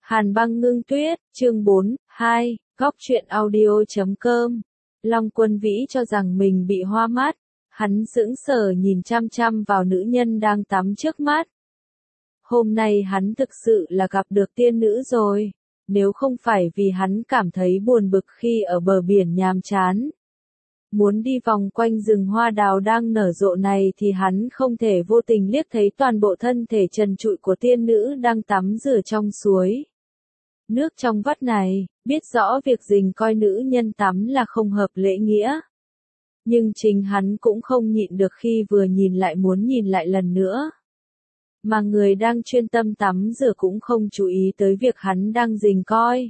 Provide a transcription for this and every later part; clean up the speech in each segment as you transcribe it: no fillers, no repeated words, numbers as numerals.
Hàn băng ngưng tuyết, chương 4, 2, góc truyện audio.com. Long Quân Vĩ cho rằng mình bị hoa mắt, hắn sững sờ nhìn chăm chăm vào nữ nhân đang tắm trước mắt. Hôm nay hắn thực sự là gặp được tiên nữ rồi, nếu không phải vì hắn cảm thấy buồn bực khi ở bờ biển nhàm chán. Muốn đi vòng quanh rừng hoa đào đang nở rộ này thì hắn không thể vô tình liếc thấy toàn bộ thân thể trần trụi của tiên nữ đang tắm rửa trong suối nước trong vắt này, biết rõ việc dình coi nữ nhân tắm là không hợp lễ nghĩa. Nhưng chính hắn cũng không nhịn được khi vừa nhìn lại muốn nhìn lại lần nữa. Mà người đang chuyên tâm tắm rửa cũng không chú ý tới việc hắn đang dình coi.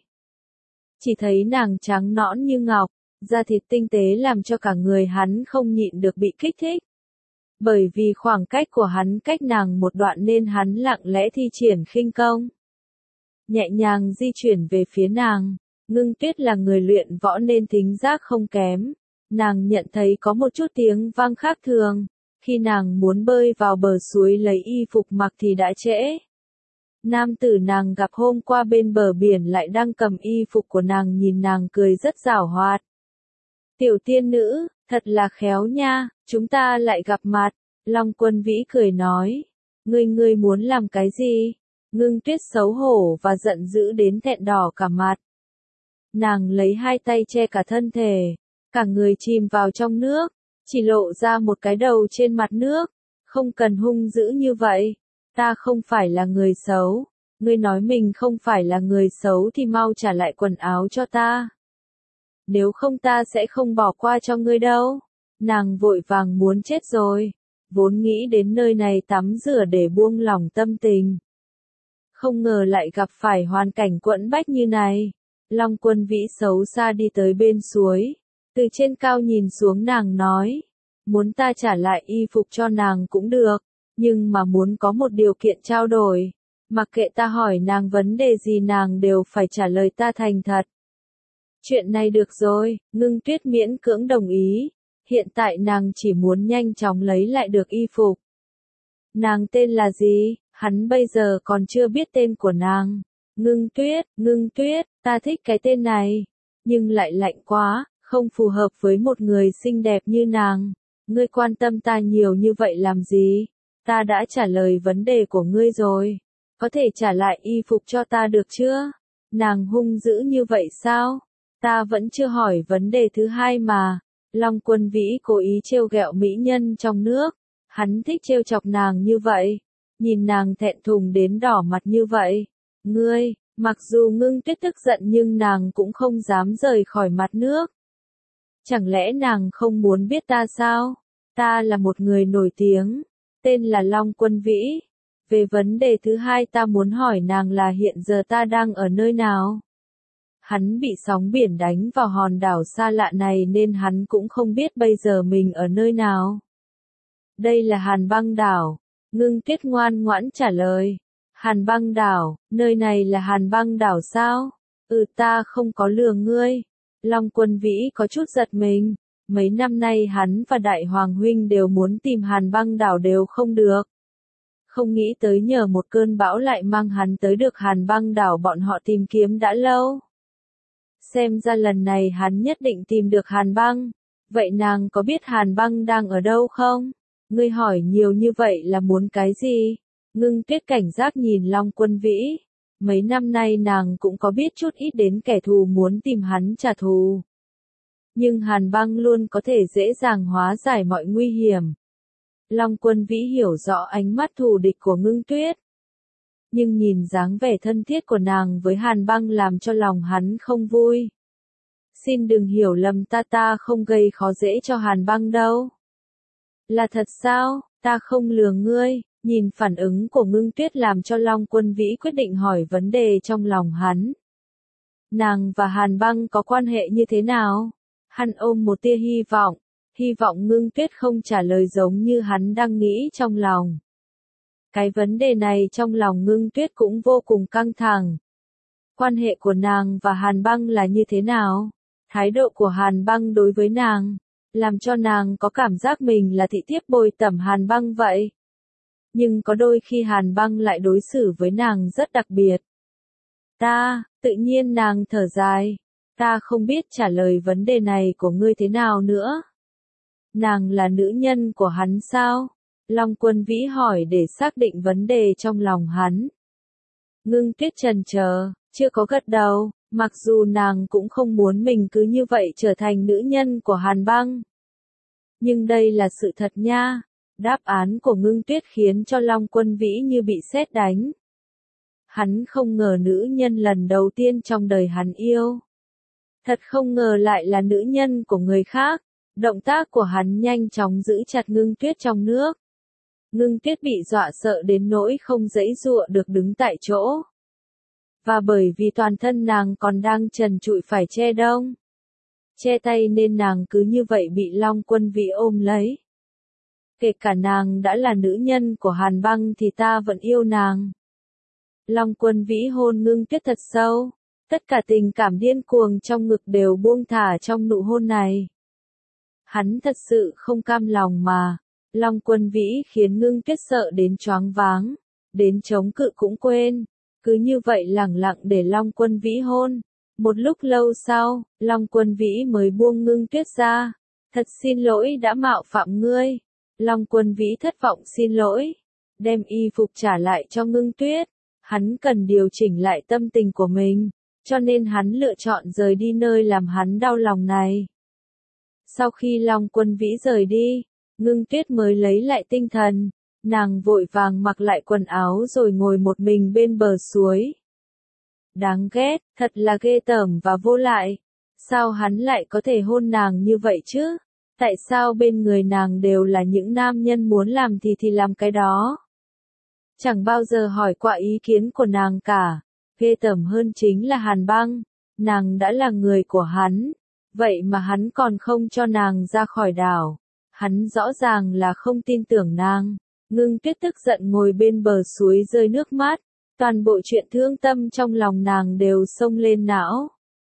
Chỉ thấy nàng trắng nõn như ngọc, da thịt tinh tế làm cho cả người hắn không nhịn được bị kích thích. Bởi vì khoảng cách của hắn cách nàng một đoạn nên hắn lặng lẽ thi triển khinh công. Nhẹ nhàng di chuyển về phía nàng, Ngưng Tuyết là người luyện võ nên thính giác không kém. Nàng nhận thấy có một chút tiếng vang khác thường, khi nàng muốn bơi vào bờ suối lấy y phục mặc thì đã trễ. Nam tử nàng gặp hôm qua bên bờ biển lại đang cầm y phục của nàng nhìn nàng cười rất giảo hoạt. Tiểu tiên nữ, thật là khéo nha, chúng ta lại gặp mặt. Long Quân Vĩ cười nói, ngươi muốn làm cái gì? Ngưng Tuyết xấu hổ và giận dữ đến thẹn đỏ cả mặt. Nàng lấy hai tay che cả thân thể, cả người chìm vào trong nước, chỉ lộ ra một cái đầu trên mặt nước. Không cần hung dữ như vậy, ta không phải là người xấu. Ngươi nói mình không phải là người xấu thì mau trả lại quần áo cho ta. Nếu không ta sẽ không bỏ qua cho ngươi đâu. Nàng vội vàng muốn chết rồi, vốn nghĩ đến nơi này tắm rửa để buông lỏng tâm tình. Không ngờ lại gặp phải hoàn cảnh quẫn bách như này. Long Quân Vĩ xấu xa đi tới bên suối, từ trên cao nhìn xuống nàng nói, muốn ta trả lại y phục cho nàng cũng được, nhưng mà muốn có một điều kiện trao đổi, mặc kệ ta hỏi nàng vấn đề gì nàng đều phải trả lời ta thành thật. Chuyện này được rồi, Ngưng Tuyết miễn cưỡng đồng ý, hiện tại nàng chỉ muốn nhanh chóng lấy lại được y phục. Nàng tên là gì? Hắn bây giờ còn chưa biết tên của nàng. Ngưng Tuyết, ta thích cái tên này, nhưng lại lạnh quá, không phù hợp với một người xinh đẹp như nàng. Ngươi quan tâm ta nhiều như vậy làm gì? Ta đã trả lời vấn đề của ngươi rồi. Có thể trả lại y phục cho ta được chưa? Nàng hung dữ như vậy sao? Ta vẫn chưa hỏi vấn đề thứ hai mà. Long Quân Vĩ cố ý trêu ghẹo mỹ nhân trong nước. Hắn thích trêu chọc nàng như vậy. Nhìn nàng thẹn thùng đến đỏ mặt như vậy. Ngươi, mặc dù Ngưng Tuyết tức giận nhưng nàng cũng không dám rời khỏi mặt nước. Chẳng lẽ nàng không muốn biết ta sao? Ta là một người nổi tiếng, tên là Long Quân Vĩ. Về vấn đề thứ hai ta muốn hỏi nàng là hiện giờ ta đang ở nơi nào? Hắn bị sóng biển đánh vào hòn đảo xa lạ này nên hắn cũng không biết bây giờ mình ở nơi nào. Đây là Hàn Băng Đảo. Ngưng Tuyết ngoan ngoãn trả lời. Hàn Băng Đảo, nơi này là Hàn Băng Đảo sao? Ta không có lừa ngươi. Long Quân Vĩ có chút giật mình. Mấy năm nay hắn và Đại Hoàng Huynh đều muốn tìm Hàn Băng Đảo đều không được. Không nghĩ tới nhờ một cơn bão lại mang hắn tới được Hàn Băng Đảo bọn họ tìm kiếm đã lâu. Xem ra lần này hắn nhất định tìm được Hàn Băng. Vậy nàng có biết Hàn Băng đang ở đâu không? Ngươi hỏi nhiều như vậy là muốn cái gì? Ngưng Tuyết cảnh giác nhìn Long Quân Vĩ. Mấy năm nay nàng cũng có biết chút ít đến kẻ thù muốn tìm hắn trả thù. Nhưng Hàn Băng luôn có thể dễ dàng hóa giải mọi nguy hiểm. Long Quân Vĩ hiểu rõ ánh mắt thù địch của Ngưng Tuyết. Nhưng nhìn dáng vẻ thân thiết của nàng với Hàn Băng làm cho lòng hắn không vui. Xin đừng hiểu lầm ta không gây khó dễ cho Hàn Băng đâu. Là thật sao? Ta không lừa ngươi. Nhìn phản ứng của Ngưng Tuyết làm cho Long Quân Vĩ quyết định hỏi vấn đề trong lòng hắn. Nàng và Hàn Băng có quan hệ như thế nào? Hắn ôm một tia hy vọng Ngưng Tuyết không trả lời giống như hắn đang nghĩ trong lòng. Cái vấn đề này trong lòng Ngưng Tuyết cũng vô cùng căng thẳng. Quan hệ của nàng và Hàn Băng là như thế nào? Thái độ của Hàn Băng đối với nàng, làm cho nàng có cảm giác mình là thị thiếp bồi tẩm Hàn Băng vậy. Nhưng có đôi khi Hàn Băng lại đối xử với nàng rất đặc biệt. ta, tự nhiên nàng thở dài. Ta không biết trả lời vấn đề này của ngươi thế nào nữa. Nàng là nữ nhân của hắn sao? Long Quân Vĩ hỏi để xác định vấn đề trong lòng hắn. Ngưng Tuyết chần chờ, chưa có gật đầu, mặc dù nàng cũng không muốn mình cứ như vậy trở thành nữ nhân của Hàn Băng. Nhưng đây là sự thật nha. Đáp án của Ngưng Tuyết khiến cho Long Quân Vĩ như bị sét đánh. Hắn không ngờ nữ nhân lần đầu tiên trong đời hắn yêu. Thật không ngờ lại là nữ nhân của người khác. Động tác của hắn nhanh chóng giữ chặt Ngưng Tuyết trong nước. Ngưng Tuyết bị dọa sợ đến nỗi không giãy giụa được đứng tại chỗ. Và bởi vì toàn thân nàng còn đang trần trụi phải che đông, che tay nên nàng cứ như vậy bị Long Quân Vĩ ôm lấy. Kể cả nàng đã là nữ nhân của Hàn Băng thì ta vẫn yêu nàng. Long Quân Vĩ hôn Ngưng Tuyết thật sâu, tất cả tình cảm điên cuồng trong ngực đều buông thả trong nụ hôn này. Hắn thật sự không cam lòng mà. Long Quân Vĩ khiến Ngưng Tuyết sợ đến choáng váng, đến chống cự cũng quên. Cứ như vậy lẳng lặng để Long Quân Vĩ hôn. Một lúc lâu sau, Long Quân Vĩ mới buông Ngưng Tuyết ra. Thật xin lỗi đã mạo phạm ngươi. Long Quân Vĩ thất vọng xin lỗi. Đem y phục trả lại cho Ngưng Tuyết. Hắn cần điều chỉnh lại tâm tình của mình. Cho nên hắn lựa chọn rời đi nơi làm hắn đau lòng này. Sau khi Long Quân Vĩ rời đi, Ngưng Tuyết mới lấy lại tinh thần. Nàng vội vàng mặc lại quần áo rồi ngồi một mình bên bờ suối. Đáng ghét, thật là ghê tởm và vô lại. Sao hắn lại có thể hôn nàng như vậy chứ? Tại sao bên người nàng đều là những nam nhân muốn làm thì làm cái đó? Chẳng bao giờ hỏi qua ý kiến của nàng cả. Ghê tởm hơn chính là Hàn Băng. Nàng đã là người của hắn. Vậy mà hắn còn không cho nàng ra khỏi đảo. Hắn rõ ràng là không tin tưởng nàng. Ngưng Tuyết tức giận ngồi bên bờ suối rơi nước mắt. Toàn bộ chuyện thương tâm trong lòng nàng đều xông lên não.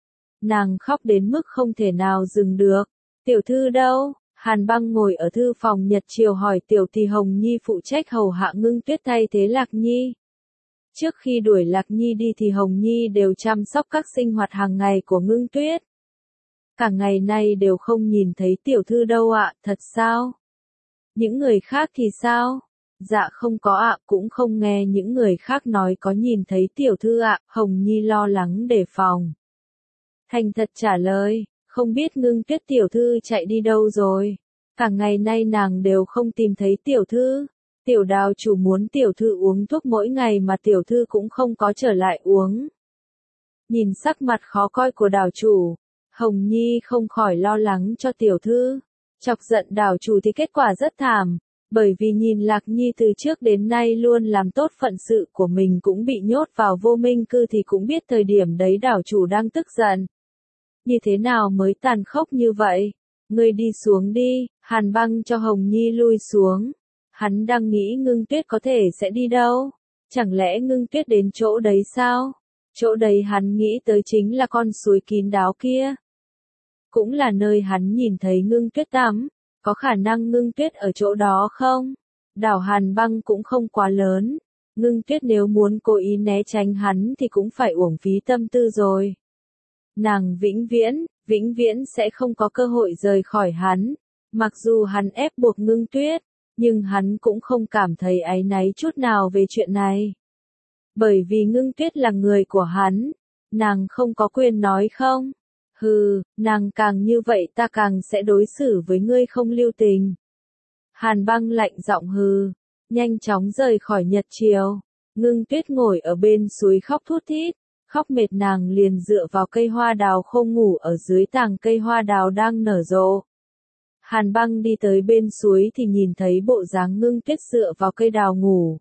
Nàng khóc đến mức không thể nào dừng được. Tiểu thư đâu? Hàn Băng ngồi ở thư phòng Nhật Triều hỏi tiểu thì Hồng Nhi phụ trách hầu hạ Ngưng Tuyết thay thế Lạc Nhi. Trước khi đuổi Lạc Nhi đi thì Hồng Nhi đều chăm sóc các sinh hoạt hàng ngày của Ngưng Tuyết. Cả ngày nay đều không nhìn thấy tiểu thư đâu ạ, thật sao? Những người khác thì sao? Dạ không có ạ, cũng không nghe những người khác nói có nhìn thấy tiểu thư ạ, Hồng Nhi lo lắng đề phòng. Thành thật trả lời, không biết Ngưng Tuyết tiểu thư chạy đi đâu rồi. Cả ngày nay nàng đều không tìm thấy tiểu thư. Tiểu Đào chủ muốn tiểu thư uống thuốc mỗi ngày mà tiểu thư cũng không có trở lại uống. Nhìn sắc mặt khó coi của đào chủ, Hồng Nhi không khỏi lo lắng cho tiểu thư. Chọc giận đào chủ thì kết quả rất thảm. Bởi vì nhìn Lạc Nhi từ trước đến nay luôn làm tốt phận sự của mình cũng bị nhốt vào vô minh cư thì cũng biết thời điểm đấy đảo chủ đang tức giận. Như thế nào mới tàn khốc như vậy? Ngươi đi xuống đi, Hàn Băng cho Hồng Nhi lui xuống. Hắn đang nghĩ Ngưng Tuyết có thể sẽ đi đâu? Chẳng lẽ Ngưng Tuyết đến chỗ đấy sao? Chỗ đấy hắn nghĩ tới chính là con suối kín đáo kia. Cũng là nơi hắn nhìn thấy Ngưng Tuyết tắm. Có khả năng Ngưng Tuyết ở chỗ đó không? Đảo Hàn Băng cũng không quá lớn. Ngưng Tuyết nếu muốn cố ý né tránh hắn thì cũng phải uổng phí tâm tư rồi. Nàng vĩnh viễn sẽ không có cơ hội rời khỏi hắn. Mặc dù hắn ép buộc Ngưng Tuyết, nhưng hắn cũng không cảm thấy áy náy chút nào về chuyện này. Bởi vì Ngưng Tuyết là người của hắn, nàng không có quyền nói không. Hừ, nàng càng như vậy ta càng sẽ đối xử với ngươi không lưu tình. Hàn Băng lạnh giọng hừ, nhanh chóng rời khỏi Nhật Triều. Ngưng Tuyết ngồi ở bên suối khóc thút thít, khóc mệt nàng liền dựa vào cây hoa đào khô ngủ ở dưới tàng cây hoa đào đang nở rộ. Hàn Băng đi tới bên suối thì nhìn thấy bộ dáng Ngưng Tuyết dựa vào cây đào ngủ.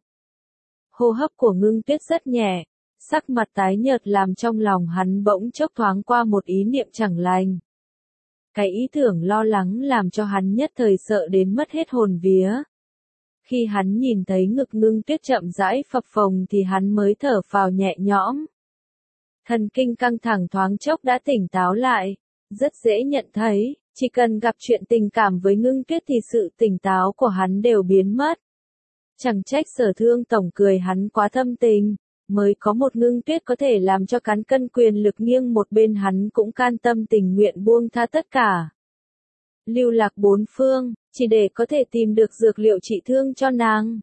Hô hấp của Ngưng Tuyết rất nhẹ. Sắc mặt tái nhợt làm trong lòng hắn bỗng chốc thoáng qua một ý niệm chẳng lành. Cái ý tưởng lo lắng làm cho hắn nhất thời sợ đến mất hết hồn vía. Khi hắn nhìn thấy ngực Ngưng Tuyết chậm rãi phập phồng thì hắn mới thở phào nhẹ nhõm. Thần kinh căng thẳng thoáng chốc đã tỉnh táo lại. Rất dễ nhận thấy, chỉ cần gặp chuyện tình cảm với Ngưng Tuyết thì sự tỉnh táo của hắn đều biến mất. Chẳng trách Sở Thương tổng cười hắn quá thâm tình. Mới có một Ngưng Tuyết có thể làm cho cán cân quyền lực nghiêng một bên, hắn cũng can tâm tình nguyện buông tha tất cả. Lưu lạc bốn phương, chỉ để có thể tìm được dược liệu trị thương cho nàng.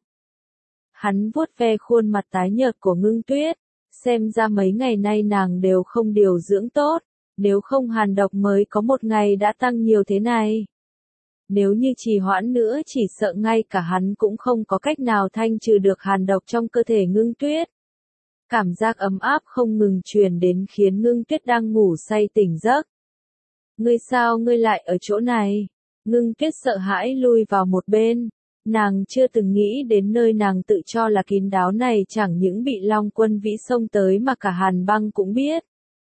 Hắn vuốt ve khuôn mặt tái nhợt của Ngưng Tuyết, xem ra mấy ngày nay nàng đều không điều dưỡng tốt, nếu không hàn độc mới có một ngày đã tăng nhiều thế này. Nếu như trì hoãn nữa chỉ sợ ngay cả hắn cũng không có cách nào thanh trừ được hàn độc trong cơ thể Ngưng Tuyết. Cảm giác ấm áp không ngừng truyền đến khiến Ngưng Tuyết đang ngủ say tỉnh giấc. Ngươi sao ngươi lại ở chỗ này? Ngưng Tuyết sợ hãi lui vào một bên. Nàng chưa từng nghĩ đến nơi nàng tự cho là kín đáo này chẳng những bị Long Quân Vĩ xông tới mà cả Hàn Băng cũng biết.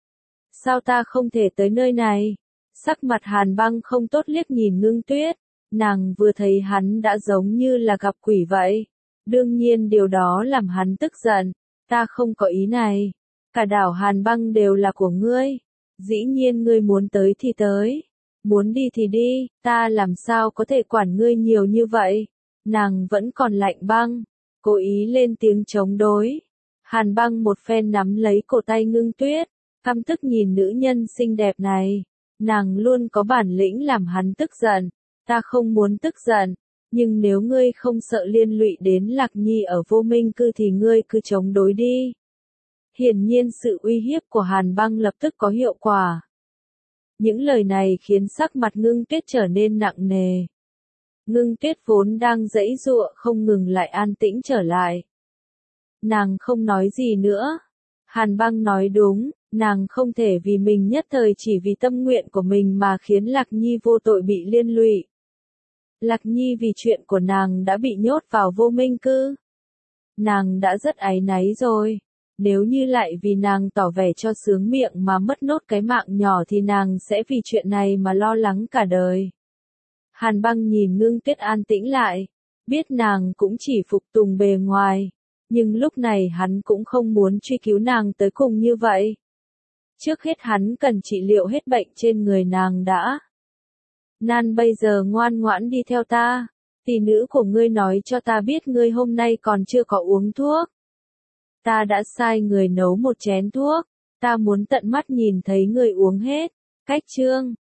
Sao ta không thể tới nơi này? Sắc mặt Hàn Băng không tốt liếc nhìn Ngưng Tuyết. Nàng vừa thấy hắn đã giống như là gặp quỷ vậy. Đương nhiên điều đó làm hắn tức giận. Ta không có ý này. Cả đảo Hàn Băng đều là của ngươi. Dĩ nhiên ngươi muốn tới thì tới. Muốn đi thì đi, ta làm sao có thể quản ngươi nhiều như vậy. Nàng vẫn còn lạnh băng. Cố ý lên tiếng chống đối. Hàn Băng một phen nắm lấy cổ tay Ngưng Tuyết. Căm tức nhìn nữ nhân xinh đẹp này. Nàng luôn có bản lĩnh làm hắn tức giận. Ta không muốn tức giận. Nhưng nếu ngươi không sợ liên lụy đến Lạc Nhi ở Vô Minh Cư thì ngươi cứ chống đối đi. Hiển nhiên sự uy hiếp của Hàn Băng lập tức có hiệu quả. Những lời này khiến sắc mặt Ngưng Tuyết trở nên nặng nề. Ngưng Tuyết vốn đang giãy giụa không ngừng lại an tĩnh trở lại. Nàng không nói gì nữa. Hàn Băng nói đúng, nàng không thể vì mình nhất thời chỉ vì tâm nguyện của mình mà khiến Lạc Nhi vô tội bị liên lụy. Lạc Nhi vì chuyện của nàng đã bị nhốt vào Vô Minh Cư. Nàng đã rất áy náy rồi. Nếu như lại vì nàng tỏ vẻ cho sướng miệng mà mất nốt cái mạng nhỏ thì nàng sẽ vì chuyện này mà lo lắng cả đời. Hàn Băng nhìn Ngưng Tuyết an tĩnh lại, biết nàng cũng chỉ phục tùng bề ngoài, nhưng lúc này hắn cũng không muốn truy cứu nàng tới cùng như vậy. Trước hết hắn cần trị liệu hết bệnh trên người nàng đã. Nan bây giờ ngoan ngoãn đi theo ta, tỷ nữ của ngươi nói cho ta biết ngươi hôm nay còn chưa có uống thuốc. Ta đã sai người nấu một chén thuốc, ta muốn tận mắt nhìn thấy ngươi uống hết. Cách chương